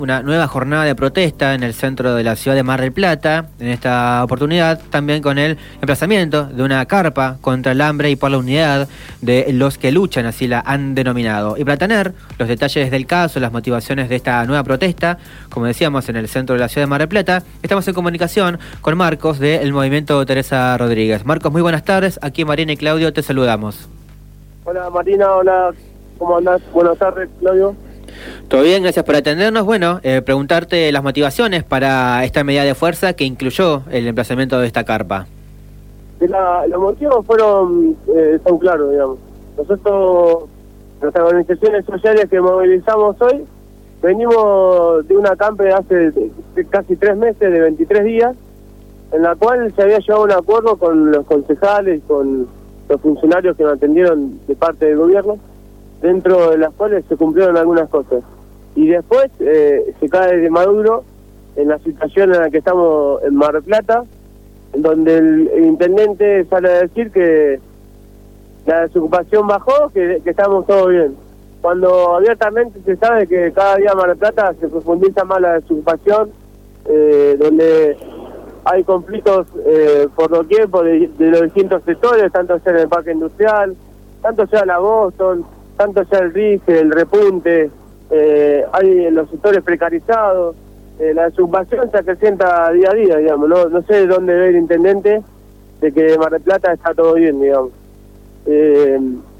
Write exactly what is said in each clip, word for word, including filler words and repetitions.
Una nueva jornada de protesta en el centro de la ciudad de Mar del Plata, en esta oportunidad también con el emplazamiento de una carpa contra el hambre y por la unidad de los que luchan, así la han denominado. Y para tener los detalles del caso, las motivaciones de esta nueva protesta, como decíamos, en el centro de la ciudad de Mar del Plata, estamos en comunicación con Marcos del Movimiento Teresa Rodríguez. Marcos, muy buenas tardes, aquí Marina y Claudio te saludamos. Hola Marina, hola, ¿cómo andás? Buenas tardes, Claudio. Todo bien, gracias por atendernos. Bueno, eh, preguntarte las motivaciones para esta medida de fuerza que incluyó el emplazamiento de esta carpa. La, los motivos fueron, eh, son claros, digamos. Nosotros, nuestras organizaciones sociales que movilizamos hoy, venimos de una campe hace casi tres meses, de veintitrés días, en la cual se había llegado a un acuerdo con los concejales, con los funcionarios que nos atendieron de parte del gobierno, dentro de las cuales se cumplieron algunas cosas. Y después eh, se cae de Maduro en la situación en la que estamos en Mar del Plata, en donde el, el intendente sale a decir que la desocupación bajó, que, que estamos todos bien. Cuando abiertamente se sabe que cada día en Mar del Plata se profundiza más la desocupación, eh, donde hay conflictos eh, por doquier, por de, de los distintos sectores, tanto sea en el parque industrial, tanto sea la Boston, tanto sea el R I G, el repunte, eh, hay en los sectores precarizados, eh, la desocupación se acrecienta día a día, digamos, no, no sé de dónde ve el intendente de que Mar del Plata está todo bien, digamos. Eh,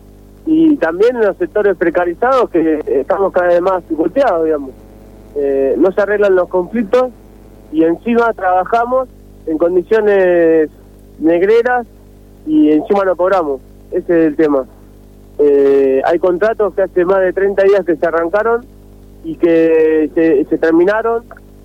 y también en los sectores precarizados que estamos cada vez más golpeados, digamos. Eh, no se arreglan los conflictos y encima trabajamos en condiciones negreras y encima no cobramos, ese es el tema. Eh, hay contratos que hace más de treinta días que se arrancaron y que se, se terminaron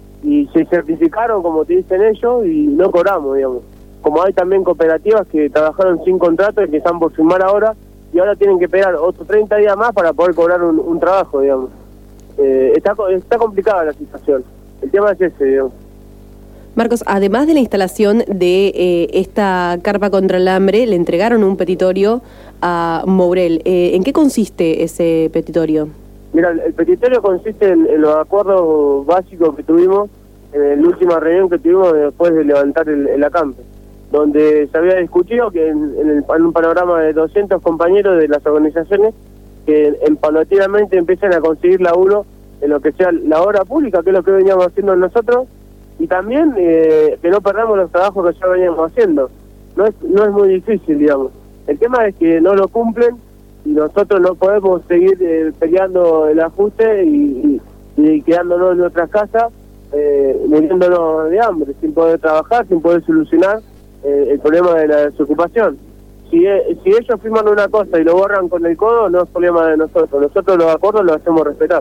y se certificaron, como te dicen ellos, y no cobramos, digamos. Como hay también cooperativas que trabajaron sin contrato y que están por firmar ahora, y ahora tienen que esperar otros treinta días más para poder cobrar un, un trabajo, digamos. Eh, está, está complicada la situación. El tema es ese, digamos. Marcos, además de la instalación de eh, esta carpa contra el hambre, le entregaron un petitorio a Mourel. Eh, ¿En qué consiste ese petitorio? Mira, el, el petitorio consiste en, en los acuerdos básicos que tuvimos en la última reunión que tuvimos después de levantar el, el acampe, donde se había discutido que en, en, el, en un panorama de doscientos compañeros de las organizaciones que en, paulatinamente empiezan a conseguir laburo en lo que sea la obra pública, que es lo que veníamos haciendo nosotros, y también eh, que no perdamos los trabajos que ya veníamos haciendo. No es no es muy difícil, digamos. El tema es que no lo cumplen y nosotros no podemos seguir eh, peleando el ajuste y, y, y quedándonos en nuestras casas, eh, muriéndonos de hambre, sin poder trabajar, sin poder solucionar eh, el problema de la desocupación. Si, eh, si ellos firman una cosa y lo borran con el codo, no es problema de nosotros. Nosotros los acuerdos los hacemos respetar.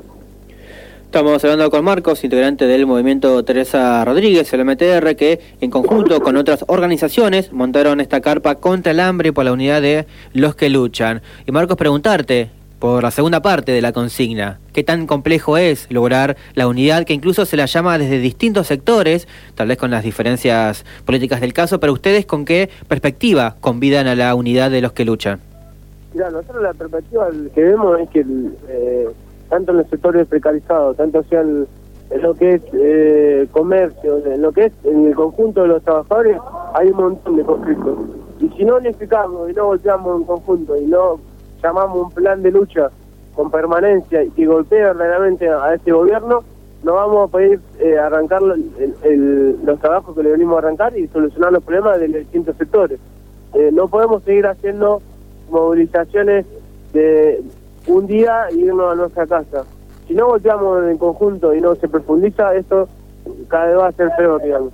Estamos hablando con Marcos, integrante del Movimiento Teresa Rodríguez, el M T R, que en conjunto con otras organizaciones montaron esta carpa contra el hambre y por la unidad de los que luchan. Y Marcos, preguntarte por la segunda parte de la consigna, ¿qué tan complejo es lograr la unidad que incluso se la llama desde distintos sectores, tal vez con las diferencias políticas del caso, pero ustedes con qué perspectiva convidan a la unidad de los que luchan? Mira, nosotros la perspectiva que vemos es que eh, tanto en los sectores precarizados, tanto sea en, en lo que es eh, comercio, en lo que es en el conjunto de los trabajadores, hay un montón de conflictos. Y si no unificamos y no golpeamos en conjunto y no llamamos un plan de lucha con permanencia y que golpee verdaderamente a este gobierno, no vamos a poder eh, arrancar el, el, los trabajos que le venimos a arrancar y solucionar los problemas de los distintos sectores. Eh, no podemos seguir haciendo movilizaciones de un día y irnos a nuestra casa. Si no golpeamos en conjunto y no se profundiza, esto cada vez va a ser peor, digamos.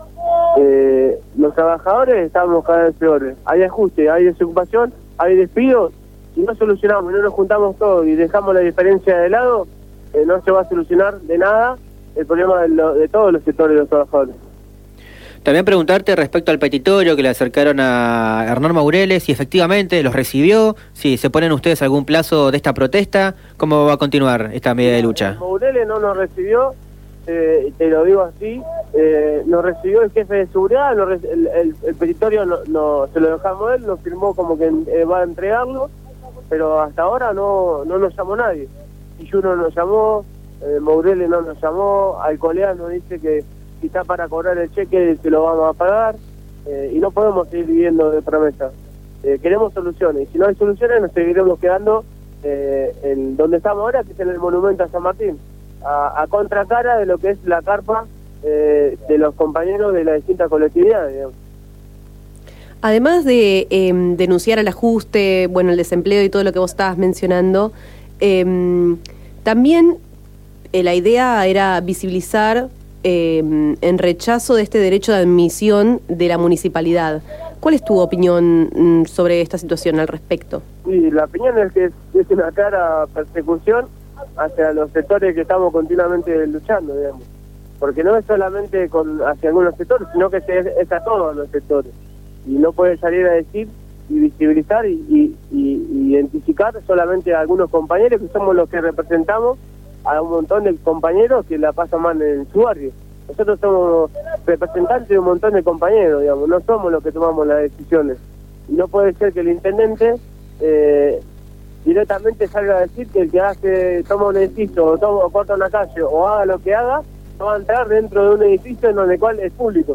Eh, los trabajadores estamos cada vez peores. Hay ajuste, hay desocupación, hay despidos. Si no solucionamos y no nos juntamos todos y dejamos la diferencia de lado, eh, no se va a solucionar de nada el problema de, lo, de todos los sectores de los trabajadores. También preguntarte respecto al petitorio que le acercaron a Hernán Mourel, si efectivamente los recibió, si se ponen ustedes algún plazo de esta protesta, ¿cómo va a continuar esta medida de lucha? Mourel no nos recibió, eh, te lo digo así, eh, nos recibió el jefe de seguridad, nos, el, el, el petitorio no, no, se lo dejamos a él, nos firmó como que eh, va a entregarlo, pero hasta ahora no, no nos llamó nadie. Y uno nos llamó, eh, Mourelle no nos llamó, Alcolea nos dice que si está para cobrar el cheque se lo vamos a pagar, eh, y no podemos seguir viviendo de promesas. Eh, queremos soluciones, y si no hay soluciones nos seguiremos quedando eh, en donde estamos ahora, que es en el monumento a San Martín, a, a contracara de lo que es la carpa eh, de los compañeros de las distintas colectividades, digamos. Además de eh, denunciar el ajuste, bueno, el desempleo y todo lo que vos estabas mencionando, eh, también eh, la idea era visibilizar eh, en rechazo de este derecho de admisión de la municipalidad. ¿Cuál es tu opinión mm, sobre esta situación al respecto? Sí, la opinión es que es, es una clara persecución hacia los sectores que estamos continuamente luchando, digamos. Porque no es solamente con hacia algunos sectores, sino que es, es a todos los sectores. Y no puede salir a decir y visibilizar y, y, y identificar solamente a algunos compañeros que somos los que representamos a un montón de compañeros que la pasan mal en su barrio. Nosotros somos representantes de un montón de compañeros, digamos, no somos los que tomamos las decisiones. Y no puede ser que el intendente eh, directamente salga a decir que el que hace toma un edificio o, toma, o corta una calle o haga lo que haga, no va a entrar dentro de un edificio en el cual es público.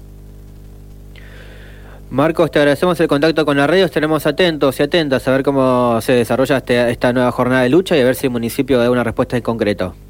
Marcos, te agradecemos el contacto con la radio, estaremos atentos y atentas a ver cómo se desarrolla este, esta nueva jornada de lucha y a ver si el municipio da una respuesta en concreto.